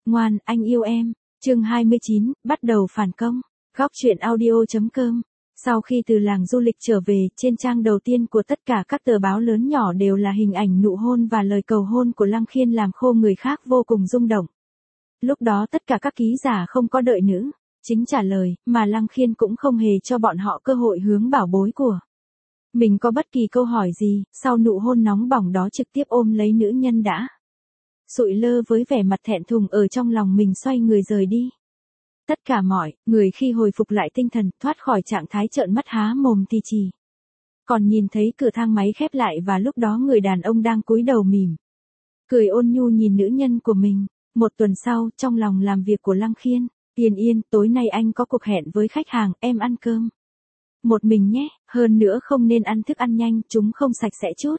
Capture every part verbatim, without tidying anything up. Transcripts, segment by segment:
Ngoan, anh yêu em. Chương hai mươi chín, bắt đầu phản công. Góc truyện audio.com. Sau khi từ làng du lịch trở về, trên trang đầu tiên của tất cả các tờ báo lớn nhỏ đều là hình ảnh nụ hôn và lời cầu hôn của Lăng Khiên làm khô người khác vô cùng rung động. Lúc đó tất cả các ký giả không có đợi nữ chính trả lời, mà Lăng Khiên cũng không hề cho bọn họ cơ hội hướng bảo bối của mình có bất kỳ câu hỏi gì, sau nụ hôn nóng bỏng đó trực tiếp ôm lấy nữ nhân đã sụi lơ với vẻ mặt thẹn thùng ở trong lòng mình xoay người rời đi. Tất cả mọi người khi hồi phục lại tinh thần, thoát khỏi trạng thái trợn mắt há mồm thì chỉ còn nhìn thấy cửa thang máy khép lại và lúc đó người đàn ông đang cúi đầu mỉm cười ôn nhu nhìn nữ nhân của mình. Một tuần sau, trong lòng làm việc của Lăng Khiên, Yên Yên, tối nay anh có cuộc hẹn với khách hàng, em ăn cơm một mình nhé, hơn nữa không nên ăn thức ăn nhanh, chúng không sạch sẽ chút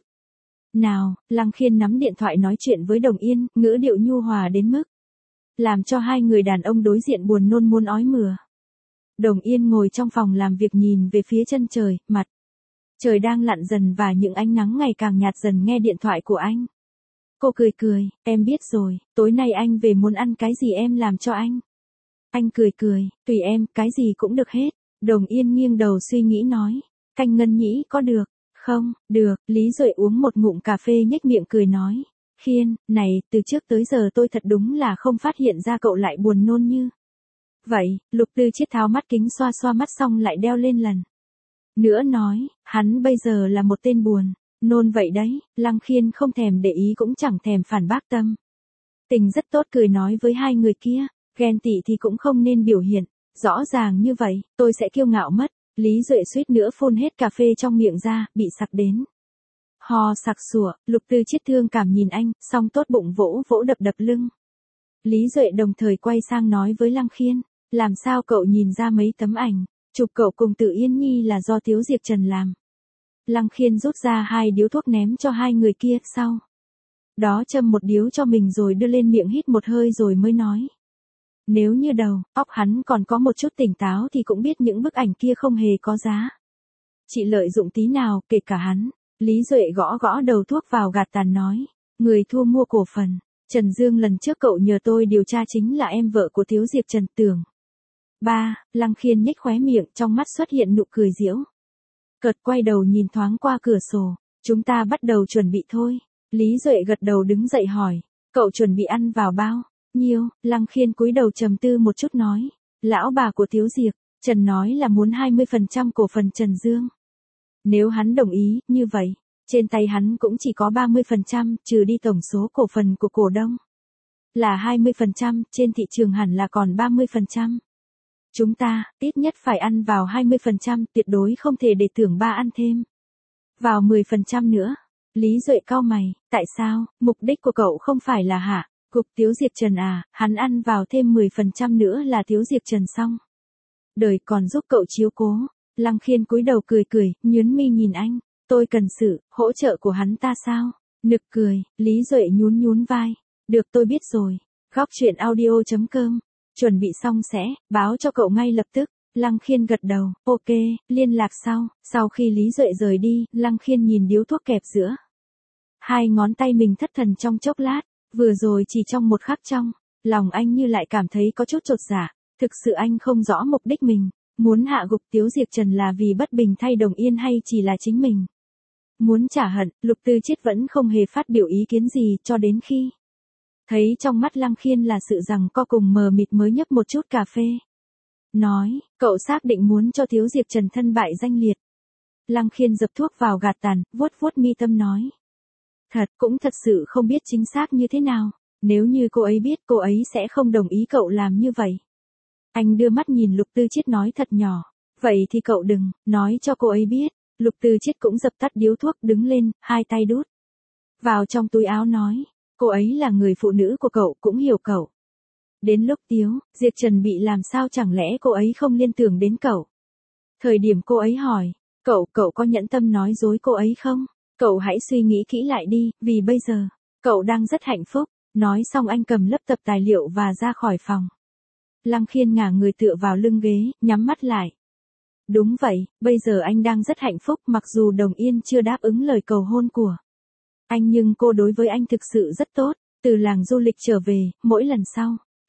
nào. Lăng Khiên nắm điện thoại nói chuyện với Đồng Yên, ngữ điệu nhu hòa đến mức làm cho hai người đàn ông đối diện buồn nôn muốn ói mửa. Đồng Yên ngồi trong phòng làm việc nhìn về phía chân trời, mặt trời đang lặn dần và những ánh nắng ngày càng nhạt dần nghe điện thoại của anh. Cô cười cười, em biết rồi, tối nay anh về muốn ăn cái gì em làm cho anh. Anh cười cười, tùy em, cái gì cũng được hết. Đồng Yên nghiêng đầu suy nghĩ nói, canh ngân nhĩ có được không? Được. Lý Duệ uống một ngụm cà phê nhếch miệng cười nói, Khiên, này, từ trước tới giờ tôi thật đúng là không phát hiện ra cậu lại buồn nôn như vậy. Lục Tư Chiết tháo mắt kính xoa xoa mắt xong lại đeo lên lần nữa nói, hắn bây giờ là một tên buồn nôn vậy đấy. Lăng Khiên không thèm để ý cũng chẳng thèm phản bác, tâm tình rất tốt, cười nói với hai người kia, ghen tị thì cũng không nên biểu hiện rõ ràng như vậy, tôi sẽ kiêu ngạo mất. Lý Duệ suýt nữa phun hết cà phê trong miệng ra, bị sặc đến ho sặc sủa. Lục Tư Chiết thương cảm nhìn anh, xong tốt bụng vỗ vỗ đập đập lưng Lý Duệ, đồng thời quay sang nói với Lăng Khiên, làm sao cậu nhìn ra mấy tấm ảnh chụp cậu cùng Tự Yên Nhi là do Tiếu Diệp Trần làm? Lăng Khiên rút ra hai điếu thuốc ném cho hai người kia, sau đó châm một điếu cho mình rồi đưa lên miệng hít một hơi rồi mới nói, nếu như đầu óc hắn còn có một chút tỉnh táo thì cũng biết những bức ảnh kia không hề có giá trị lợi dụng tí nào, kể cả hắn. Lý Duệ gõ gõ đầu thuốc vào gạt tàn nói, người thu mua cổ phần Trần Dương lần trước cậu nhờ tôi điều tra chính là em vợ của Tiếu Diệp Trần Tưởng. Ba, Lăng Khiên nhếch khóe miệng, trong mắt xuất hiện nụ cười giễu cợt, quay đầu nhìn thoáng qua cửa sổ, chúng ta bắt đầu chuẩn bị thôi. Lý Duệ gật đầu đứng dậy hỏi, cậu chuẩn bị ăn vào bao nhiêu? Lăng Khiên cúi đầu trầm tư một chút nói, lão bà của Tiếu Diệp Trần nói là muốn hai mươi phần trăm cổ phần Trần Dương. Nếu hắn đồng ý, như vậy, trên tay hắn cũng chỉ có ba mươi phần trăm, trừ đi tổng số cổ phần của cổ đông là hai mươi phần trăm, trên thị trường hẳn là còn ba mươi phần trăm. Chúng ta, ít nhất phải ăn vào hai mươi phần trăm, tuyệt đối không thể để Tưởng Ba ăn thêm vào mười phần trăm nữa. Lý Duệ cau mày, tại sao, mục đích của cậu không phải là hạ gục Tiếu Diệp Trần à? Hắn ăn vào thêm mười phần trăm nữa là Tiếu Diệp Trần xong đời còn giúp cậu chiếu cố. Lăng Khiên cúi đầu cười cười, nhướng mi nhìn anh, tôi cần sự hỗ trợ của hắn ta sao? Nực cười. Lý Duệ nhún nhún vai, được, tôi biết rồi. Góc truyện audio.com. Chuẩn bị xong sẽ báo cho cậu ngay lập tức. Lăng Khiên gật đầu, ok, liên lạc sau. Sau khi Lý Duệ rời đi, Lăng Khiên nhìn điếu thuốc kẹp giữa hai ngón tay mình thất thần trong chốc lát. Vừa rồi chỉ trong một khắc trong lòng anh như lại cảm thấy có chút chột dạ. Thực sự anh không rõ mục đích mình muốn hạ gục Tiếu Diệp Trần là vì bất bình thay Đồng Yên hay chỉ là chính mình muốn trả hận. Lục Tư Chiết vẫn không hề phát biểu ý kiến gì cho đến khi thấy trong mắt Lăng Khiên là sự rằng co cùng mờ mịt mới nhấp một chút cà phê. Nói, cậu xác định muốn cho Tiếu Diệp Trần thân bại danh liệt. Lăng Khiên dập thuốc vào gạt tàn, vuốt vuốt mi tâm nói. Thật, cũng thật sự không biết chính xác như thế nào. Nếu như cô ấy biết, cô ấy sẽ không đồng ý cậu làm như vậy. Anh đưa mắt nhìn Lục Tư Chiết nói thật nhỏ, vậy thì cậu đừng nói cho cô ấy biết. Lục Tư Chiết cũng dập tắt điếu thuốc, đứng lên, hai tay đút vào trong túi áo nói, cô ấy là người phụ nữ của cậu, cũng hiểu cậu. Đến lúc Tiếu Diệp Trần bị làm sao chẳng lẽ cô ấy không liên tưởng đến cậu? Thời điểm cô ấy hỏi, cậu, cậu có nhẫn tâm nói dối cô ấy không? Cậu hãy suy nghĩ kỹ lại đi, vì bây giờ, cậu đang rất hạnh phúc. Nói xong anh cầm lớp tập tài liệu và ra khỏi phòng. Lăng Khiên ngả người tựa vào lưng ghế, nhắm mắt lại. Đúng vậy, bây giờ anh đang rất hạnh phúc, mặc dù Đồng Yên chưa đáp ứng lời cầu hôn của anh nhưng cô đối với anh thực sự rất tốt. Từ làng du lịch trở về, mỗi lần sau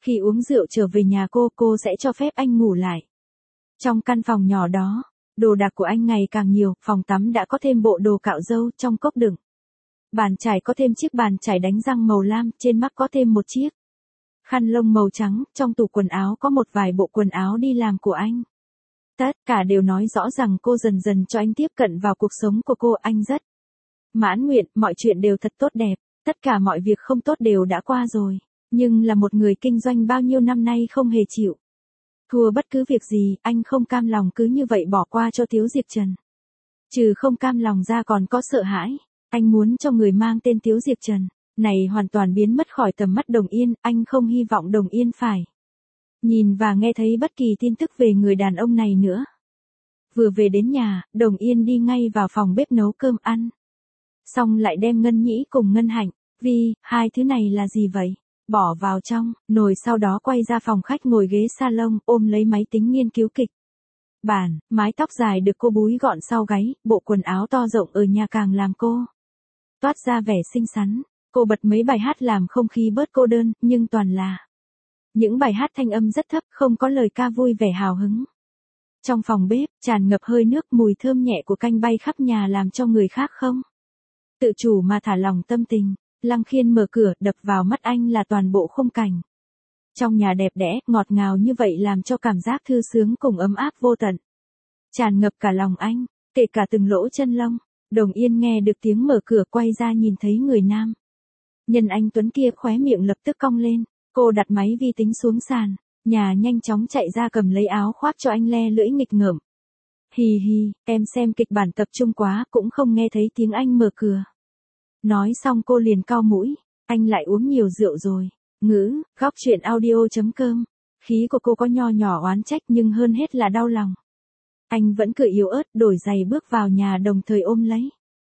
Khi uống rượu trở về nhà cô, cô sẽ cho phép anh ngủ lại. Trong căn phòng nhỏ đó, đồ đạc của anh ngày càng nhiều, phòng tắm đã có thêm bộ đồ cạo râu trong cốc đựng. Bàn chải có thêm chiếc bàn chải đánh răng màu lam, trên mắt có thêm một chiếc khăn lông màu trắng, trong tủ quần áo có một vài bộ quần áo đi làm của anh. Tất cả đều nói rõ rằng cô dần dần cho anh tiếp cận vào cuộc sống của cô, anh rất mãn nguyện, mọi chuyện đều thật tốt đẹp, tất cả mọi việc không tốt đều đã qua rồi, nhưng là một người kinh doanh bao nhiêu năm nay không hề chịu thua bất cứ việc gì, anh không cam lòng cứ như vậy bỏ qua cho Tiếu Diệp Trần. Trừ không cam lòng ra còn có sợ hãi, anh muốn cho người mang tên Tiếu Diệp Trần này hoàn toàn biến mất khỏi tầm mắt Đồng Yên, anh không hy vọng Đồng Yên phải nhìn và nghe thấy bất kỳ tin tức về người đàn ông này nữa. Vừa về đến nhà, Đồng Yên đi ngay vào phòng bếp nấu cơm ăn. Xong lại đem Ngân Nhĩ cùng Ngân Hạnh, Vi, hai thứ này là gì vậy? Bỏ vào trong nồi, sau đó quay ra phòng khách ngồi ghế salon, ôm lấy máy tính nghiên cứu kịch bản, mái tóc dài được cô búi gọn sau gáy, bộ quần áo to rộng ở nhà càng làm cô toát ra vẻ xinh xắn. Cô bật mấy bài hát làm không khí bớt cô đơn, nhưng toàn là những bài hát thanh âm rất thấp, không có lời ca vui vẻ hào hứng. Trong phòng bếp, tràn ngập hơi nước, mùi thơm nhẹ của canh bay khắp nhà làm cho người khác không tự chủ mà thả lòng tâm tình. Lăng Khiên mở cửa, đập vào mắt anh là toàn bộ khung cảnh trong nhà đẹp đẽ, ngọt ngào như vậy làm cho cảm giác thư sướng cùng ấm áp vô tận tràn ngập cả lòng anh, kể cả từng lỗ chân lông. Đồng Yên nghe được tiếng mở cửa, quay ra nhìn thấy người nam nhân anh tuấn kia, khóe miệng lập tức cong lên. Cô đặt máy vi tính xuống sàn, nhà nhanh chóng chạy ra cầm lấy áo khoác cho anh, le lưỡi nghịch ngợm. Hì hì, em xem kịch bản tập trung quá, cũng không nghe thấy tiếng anh mở cửa. Nói xong cô liền cau mũi, anh lại uống nhiều rượu rồi. Ngữ, góc truyện audio chấm com. Khí của cô có nho nhỏ oán trách nhưng hơn hết là đau lòng. Anh vẫn cười yếu ớt, đổi giày bước vào nhà, đồng thời ôm lấy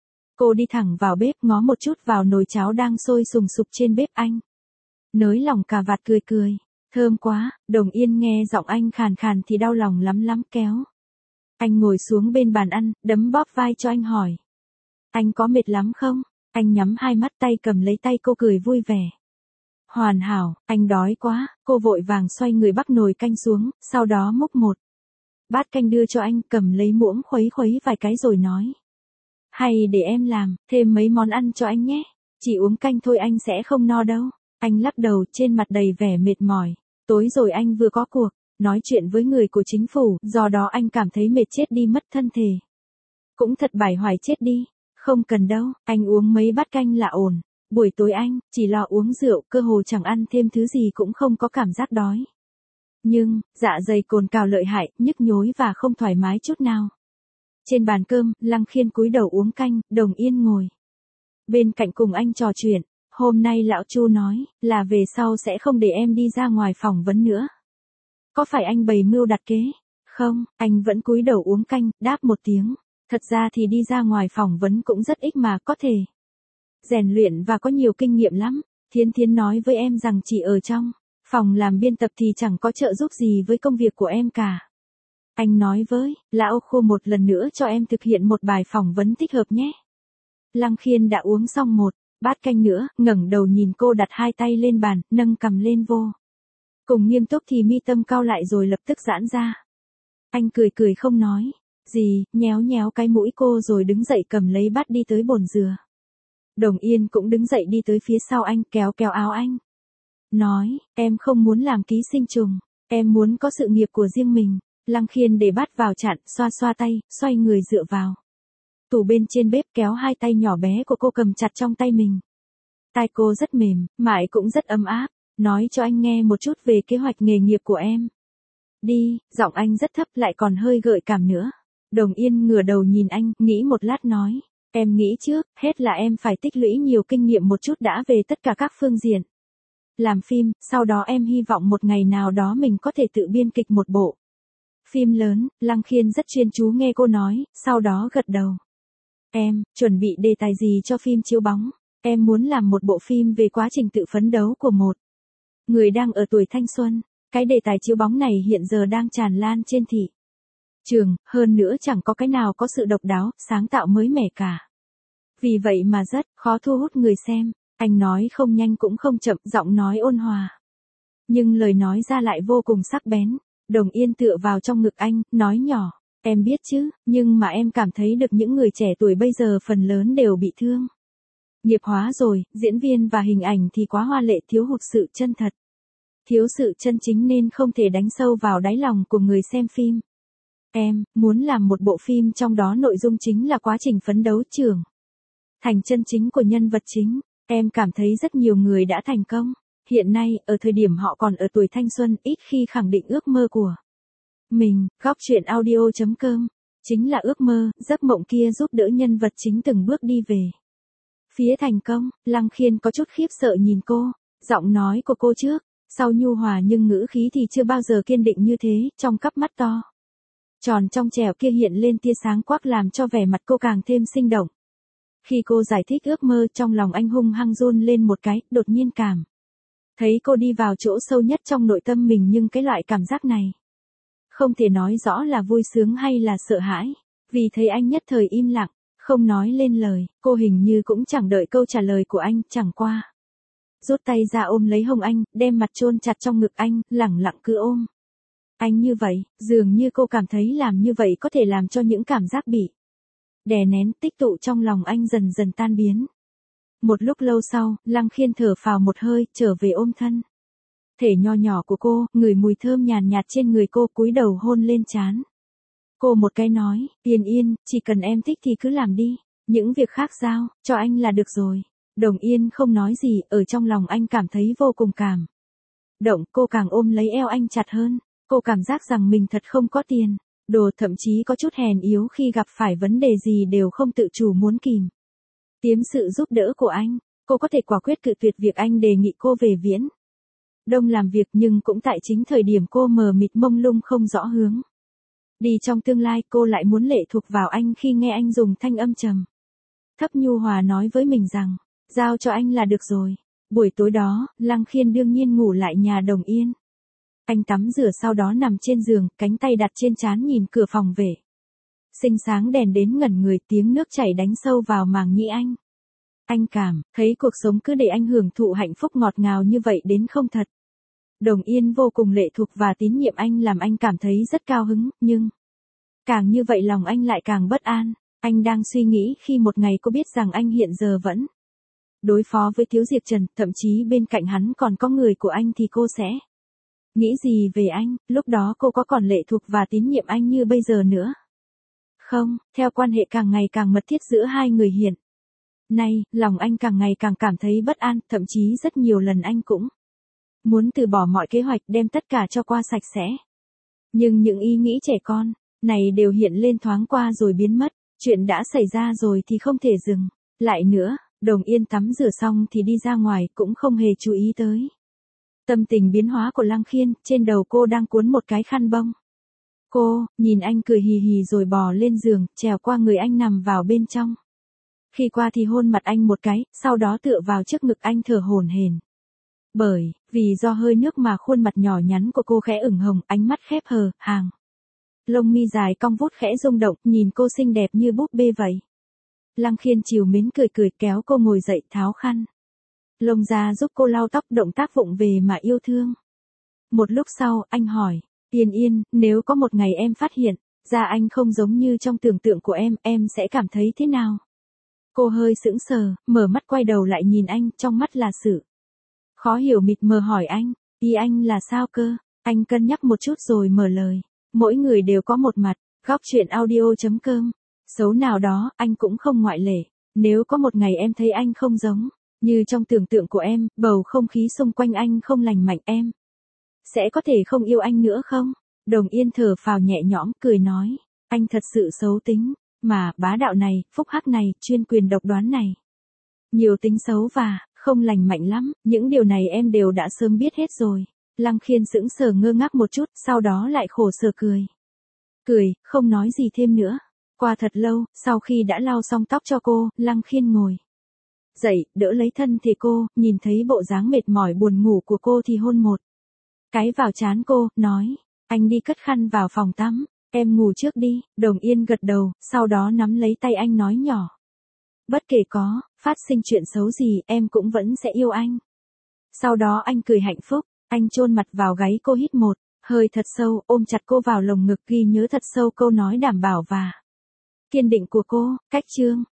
cô đi thẳng vào bếp, ngó một chút vào nồi cháo đang sôi sùng sục trên bếp anh. Nới lỏng cà vạt cười cười, thơm quá. Đồng Yên nghe giọng anh khàn khàn thì đau lòng lắm lắm, kéo anh ngồi xuống bên bàn ăn, đấm bóp vai cho anh, hỏi. Anh có mệt lắm không? Anh nhắm hai mắt, tay cầm lấy tay cô, cười vui vẻ. Hoàn hảo, anh đói quá. Cô vội vàng xoay người bắc nồi canh xuống, sau đó múc một bát canh đưa cho anh, cầm lấy muỗng khuấy khuấy vài cái rồi nói. Hay để em làm, thêm mấy món ăn cho anh nhé. Chỉ uống canh thôi anh sẽ không no đâu. Anh lắc đầu, trên mặt đầy vẻ mệt mỏi. Tối rồi anh vừa có cuộc nói chuyện với người của chính phủ, do đó anh cảm thấy mệt chết đi mất, thân thể cũng thật bải hoài chết đi. Không cần đâu, anh uống mấy bát canh là ổn. Buổi tối anh chỉ lo uống rượu, cơ hồ chẳng ăn thêm thứ gì, cũng không có cảm giác đói. Nhưng dạ dày cồn cào lợi hại, nhức nhối và không thoải mái chút nào. Trên bàn cơm, Lăng Khiên cúi đầu uống canh, Đồng Yên ngồi bên cạnh cùng anh trò chuyện. Hôm nay lão Chu nói là về sau sẽ không để em đi ra ngoài phỏng vấn nữa. Có phải anh bày mưu đặt kế? Không, anh vẫn cúi đầu uống canh, đáp một tiếng. Thật ra thì đi ra ngoài phỏng vấn cũng rất ích mà, có thể rèn luyện và có nhiều kinh nghiệm lắm. Thiến Thiến nói với em rằng chỉ ở trong phòng làm biên tập thì chẳng có trợ giúp gì với công việc của em cả. Anh nói với lão Khô một lần nữa cho em thực hiện một bài phỏng vấn thích hợp nhé. Lăng Khiên đã uống xong một bát canh nữa, ngẩng đầu nhìn cô, đặt hai tay lên bàn, nâng cằm lên vô cùng nghiêm túc, thì mi tâm cau lại rồi lập tức giãn ra. Anh cười cười không nói gì, nhéo nhéo cái mũi cô rồi đứng dậy cầm lấy bát đi tới bồn dừa. Đồng Yên cũng đứng dậy đi tới phía sau anh, kéo kéo áo anh. Nói, em không muốn làm ký sinh trùng, em muốn có sự nghiệp của riêng mình. Lăng Khiên để bát vào chặn, xoa xoa tay, xoay người dựa vào tủ bên trên bếp, kéo hai tay nhỏ bé của cô cầm chặt trong tay mình. Tai cô rất mềm, mại cũng rất ấm áp. Nói cho anh nghe một chút về kế hoạch nghề nghiệp của em. Đi, giọng anh rất thấp lại còn hơi gợi cảm nữa. Đồng Yên ngửa đầu nhìn anh, nghĩ một lát nói. Em nghĩ trước, hết là em phải tích lũy nhiều kinh nghiệm một chút đã về tất cả các phương diện làm phim, sau đó em hy vọng một ngày nào đó mình có thể tự biên kịch một bộ phim lớn. Lăng Khiên rất chuyên chú nghe cô nói, sau đó gật đầu. Em, chuẩn bị đề tài gì cho phim chiếu bóng? Em muốn làm một bộ phim về quá trình tự phấn đấu của một người đang ở tuổi thanh xuân. Cái đề tài chiếu bóng này hiện giờ đang tràn lan trên thị trường, hơn nữa chẳng có cái nào có sự độc đáo, sáng tạo mới mẻ cả. Vì vậy mà rất khó thu hút người xem. Anh nói không nhanh cũng không chậm, giọng nói ôn hòa. Nhưng lời nói ra lại vô cùng sắc bén. Đồng Yên tựa vào trong ngực anh, nói nhỏ, em biết chứ, nhưng mà em cảm thấy được những người trẻ tuổi bây giờ phần lớn đều bị thương. Nghiệp hóa rồi, diễn viên và hình ảnh thì quá hoa lệ, thiếu hụt sự chân thật. Thiếu sự chân chính nên không thể đánh sâu vào đáy lòng của người xem phim. Em muốn làm một bộ phim trong đó nội dung chính là quá trình phấn đấu trưởng thành chân chính của nhân vật chính. Em cảm thấy rất nhiều người đã thành công. Hiện nay, ở thời điểm họ còn ở tuổi thanh xuân, ít khi khẳng định ước mơ của mình. Góc truyện audio chấm com chính là ước mơ, giấc mộng kia giúp đỡ nhân vật chính từng bước đi về phía thành công. Lăng Khiên có chút khiếp sợ nhìn cô, giọng nói của cô trước sau nhu hòa nhưng ngữ khí thì chưa bao giờ kiên định như thế, trong cặp mắt to tròn trong trẻo kia hiện lên tia sáng quắc làm cho vẻ mặt cô càng thêm sinh động. Khi cô giải thích ước mơ, trong lòng anh hung hăng run lên một cái, đột nhiên cảm thấy cô đi vào chỗ sâu nhất trong nội tâm mình, nhưng cái loại cảm giác này không thể nói rõ là vui sướng hay là sợ hãi. Vì thấy anh nhất thời im lặng, không nói lên lời, cô hình như cũng chẳng đợi câu trả lời của anh, chẳng qua rút tay ra ôm lấy hông anh, đem mặt chôn chặt trong ngực anh, lẳng lặng cứ ôm anh như vậy. Dường như cô cảm thấy làm như vậy có thể làm cho những cảm giác bị đè nén tích tụ trong lòng anh dần dần tan biến. Một lúc lâu sau, Lăng Khiên thở phào một hơi, trở về ôm thân thể nho nhỏ của cô, ngửi mùi thơm nhàn nhạt trên người cô, cúi đầu hôn lên trán cô một cái, nói, Yên Yên, chỉ cần em thích thì cứ làm đi, những việc khác giao cho anh là được rồi. Đồng Yên không nói gì, ở trong lòng anh cảm thấy vô cùng cảm động. Cô càng ôm lấy eo anh chặt hơn. Cô cảm giác rằng mình thật không có tiền đồ, thậm chí có chút hèn yếu, khi gặp phải vấn đề gì đều không tự chủ muốn kìm kiếm sự giúp đỡ của anh. Cô có thể quả quyết cự tuyệt việc anh đề nghị cô về Viễn Đông làm việc, nhưng cũng tại chính thời điểm cô mờ mịt mông lung không rõ hướng đi trong tương lai, cô lại muốn lệ thuộc vào anh. Khi nghe anh dùng thanh âm trầm thấp nhu hòa nói với mình rằng, giao cho anh là được rồi. Buổi tối đó, Lăng Khiên đương nhiên ngủ lại nhà Đồng Yên. Anh tắm rửa sau đó nằm trên giường, cánh tay đặt trên trán nhìn cửa phòng vệ sinh sáng đèn đến ngẩn người, tiếng nước chảy đánh sâu vào màng nhĩ anh. Anh cảm thấy cuộc sống cứ để anh hưởng thụ hạnh phúc ngọt ngào như vậy đến không thật. Đồng Yên vô cùng lệ thuộc và tín nhiệm anh, làm anh cảm thấy rất cao hứng, nhưng càng như vậy lòng anh lại càng bất an. Anh đang suy nghĩ khi một ngày cô biết rằng anh hiện giờ vẫn đối phó với Tiếu Diệp Trần, thậm chí bên cạnh hắn còn có người của anh, thì cô sẽ nghĩ gì về anh. Lúc đó cô có còn lệ thuộc và tín nhiệm anh như bây giờ nữa không? Theo quan hệ càng ngày càng mật thiết giữa hai người hiện nay, lòng anh càng ngày càng cảm thấy bất an, thậm chí rất nhiều lần anh cũng muốn từ bỏ mọi kế hoạch, đem tất cả cho qua sạch sẽ. Nhưng những ý nghĩ trẻ con này đều hiện lên thoáng qua rồi biến mất. Chuyện đã xảy ra rồi thì không thể dừng lại nữa. Đồng Yên tắm rửa xong thì đi ra ngoài, cũng không hề chú ý tới tâm tình biến hóa của Lăng Khiên. Trên đầu cô đang cuốn một cái khăn bông. Cô nhìn anh cười hì hì rồi bò lên giường, trèo qua người anh nằm vào bên trong. Khi qua thì hôn mặt anh một cái, sau đó tựa vào trước ngực anh thở hổn hển. Bởi vì do hơi nước mà khuôn mặt nhỏ nhắn của cô khẽ ửng hồng, ánh mắt khép hờ, hàng lông mi dài cong vút khẽ rung động, nhìn cô xinh đẹp như búp bê vậy. Lăng Khiên trìu mến cười cười, kéo cô ngồi dậy, tháo khăn lông ra giúp cô lau tóc, động tác vụng về mà yêu thương. Một lúc sau, anh hỏi, Yên Yên, nếu có một ngày em phát hiện ra anh không giống như trong tưởng tượng của em, em sẽ cảm thấy thế nào? Cô hơi sững sờ, mở mắt quay đầu lại nhìn anh, trong mắt là sự khó hiểu mịt mờ, hỏi anh, ý anh là sao cơ? Anh cân nhắc một chút rồi mở lời, mỗi người đều có một mặt. Góc truyện audio chấm com xấu nào đó, anh cũng không ngoại lệ. Nếu có một ngày em thấy anh không giống như trong tưởng tượng của em, bầu không khí xung quanh anh không lành mạnh, em sẽ có thể không yêu anh nữa không? Đồng Yên thở phào nhẹ nhõm, cười nói, anh thật sự xấu tính, mà bá đạo này, phúc hắc này, chuyên quyền độc đoán này, nhiều tính xấu và không lành mạnh lắm, những điều này em đều đã sớm biết hết rồi. Lăng Khiên sững sờ ngơ ngác một chút, sau đó lại khổ sở cười. Cười, không nói gì thêm nữa. Qua thật lâu, sau khi đã lau xong tóc cho cô, Lăng Khiên ngồi dậy, đỡ lấy thân thể cô, nhìn thấy bộ dáng mệt mỏi buồn ngủ của cô thì hôn một cái vào trán cô, nói, anh đi cất khăn vào phòng tắm, em ngủ trước đi. Đồng Yên gật đầu, sau đó nắm lấy tay anh nói nhỏ, bất kể có phát sinh chuyện xấu gì, em cũng vẫn sẽ yêu anh. Sau đó anh cười hạnh phúc, Anh chôn mặt vào gáy cô hít một hơi thật sâu, ôm chặt cô vào lồng ngực, ghi nhớ thật sâu câu nói đảm bảo và kiên định của cô. Cách chương